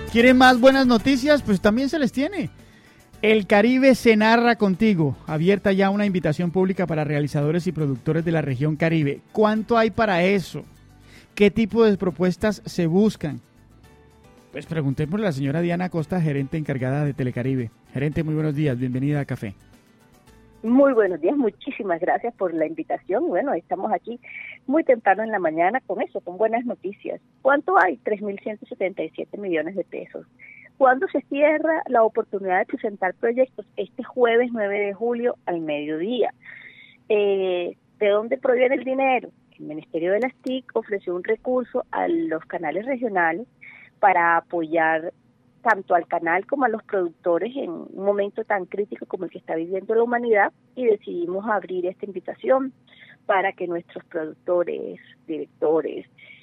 ¿Quieren más buenas noticias? Pues también se les tiene. El Caribe se narra contigo. Abierta ya una invitación pública para realizadores y productores de la región Caribe. ¿Cuánto hay para eso? ¿Qué tipo de propuestas se buscan? Pues preguntémosle a la señora Diana Acosta, gerente encargada de Telecaribe. Gerente, muy buenos días, bienvenida a Café. Muy buenos días, muchísimas gracias por la invitación. Bueno, estamos aquí muy temprano en la mañana con eso, con buenas noticias. ¿Cuánto hay? 3.177 millones de pesos. ¿Cuándo se cierra la oportunidad de presentar proyectos? Este jueves 9 de julio al mediodía. ¿De dónde proviene el dinero? El Ministerio de las TIC ofreció un recurso a los canales regionales para apoyar tanto al canal como a los productores en un momento tan crítico como el que está viviendo la humanidad, y decidimos abrir esta invitación para que nuestros productores, directores,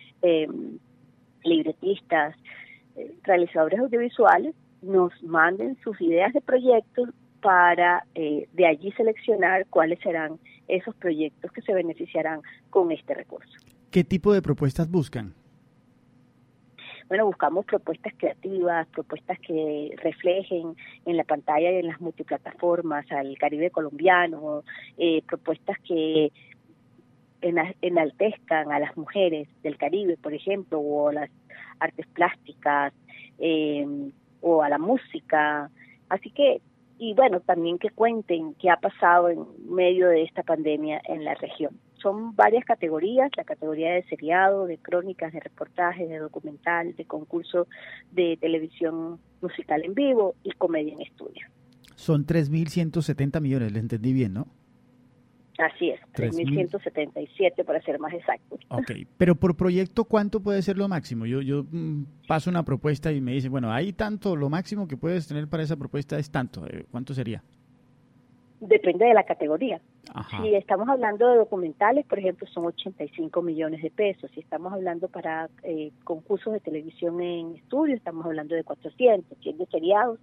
libretistas, realizadores audiovisuales nos manden sus ideas de proyectos para de allí seleccionar cuáles serán esos proyectos que se beneficiarán con este recurso. ¿Qué tipo de propuestas buscan? Bueno, buscamos propuestas creativas, propuestas que reflejen en la pantalla y en las multiplataformas al Caribe colombiano, propuestas que enaltezcan a las mujeres del Caribe, por ejemplo, o a las artes plásticas, o a la música. Así que, y bueno, también que cuenten qué ha pasado en medio de esta pandemia en la región. Son varias categorías: la categoría de seriado, de crónicas, de reportajes, de documental, de concurso de televisión musical en vivo y comedia en estudio. Son 3.170 millones, le entendí bien, ¿no? Así es, 3.177 para ser más exactos. Ok, pero por proyecto, ¿cuánto puede ser lo máximo? Yo paso una propuesta y me dicen, bueno, hay tanto, lo máximo que puedes tener para esa propuesta es tanto. ¿Cuánto sería? Depende de la categoría. Ajá. Si estamos hablando de documentales, por ejemplo, son 85 millones de pesos. Si estamos hablando para concursos de televisión en estudio, estamos hablando de 400. Si es de seriados,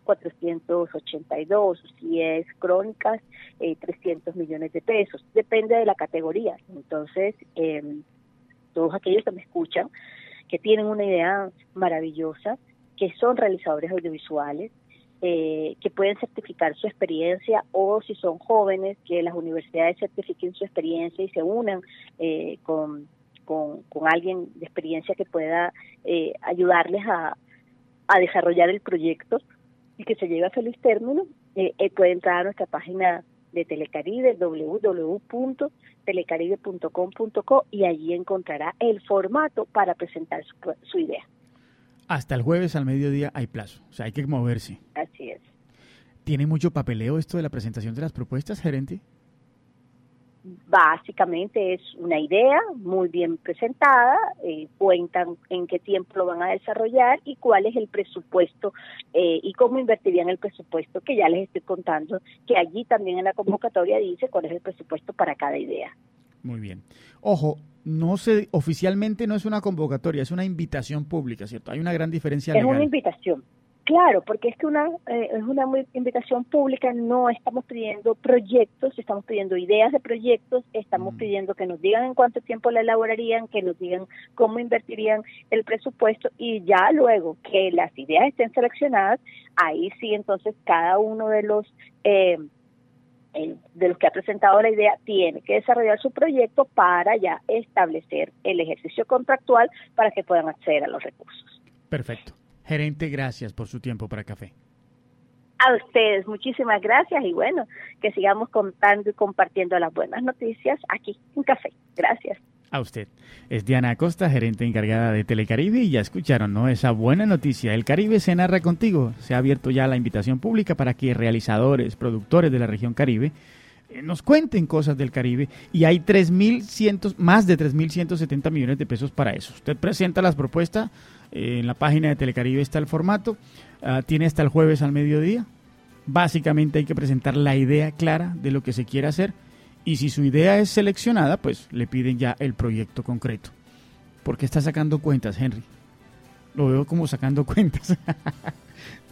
482. Si es crónicas, 300 millones de pesos. Depende de la categoría. Entonces, todos aquellos que me escuchan, que tienen una idea maravillosa, que son realizadores audiovisuales, que pueden certificar su experiencia, o si son jóvenes, que las universidades certifiquen su experiencia y se unan con alguien de experiencia que pueda ayudarles a desarrollar el proyecto y que se llegue a feliz término. Puede entrar a nuestra página de Telecaribe, www.telecaribe.com.co, y allí encontrará el formato para presentar su idea. Hasta el jueves al mediodía hay plazo, o sea, hay que moverse. Así es. ¿Tiene mucho papeleo esto de la presentación de las propuestas, gerente? Básicamente es una idea muy bien presentada, cuentan en qué tiempo lo van a desarrollar y cuál es el presupuesto y cómo invertirían el presupuesto, que ya les estoy contando, que allí también en la convocatoria dice cuál es el presupuesto para cada idea. Muy bien. Ojo, oficialmente no es una convocatoria, es una invitación pública, ¿cierto? Hay una gran diferencia legal. Es una invitación. Claro, porque es que es una invitación pública. No estamos pidiendo proyectos, estamos pidiendo ideas de proyectos, estamos pidiendo que nos digan en cuánto tiempo la elaborarían, que nos digan cómo invertirían el presupuesto, y ya luego que las ideas estén seleccionadas, ahí sí entonces cada uno de los que ha presentado la idea tiene que desarrollar su proyecto para ya establecer el ejercicio contractual para que puedan acceder a los recursos. Perfecto. Gerente, gracias por su tiempo para Café. A ustedes, muchísimas gracias, y bueno, que sigamos contando y compartiendo las buenas noticias aquí en Café. Gracias. A usted. Es Diana Acosta, gerente encargada de Telecaribe, y ya escucharon, ¿no? Esa buena noticia. El Caribe se narra contigo. Se ha abierto ya la invitación pública para que realizadores, productores de la región Caribe nos cuenten cosas del Caribe, y hay más de 3.170 millones de pesos para eso. Usted presenta las propuestas, en la página de Telecaribe está el formato, tiene hasta el jueves al mediodía. Básicamente hay que presentar la idea clara de lo que se quiere hacer, y si su idea es seleccionada, pues le piden ya el proyecto concreto. ¿Por qué está sacando cuentas, Henry? Lo veo como sacando cuentas.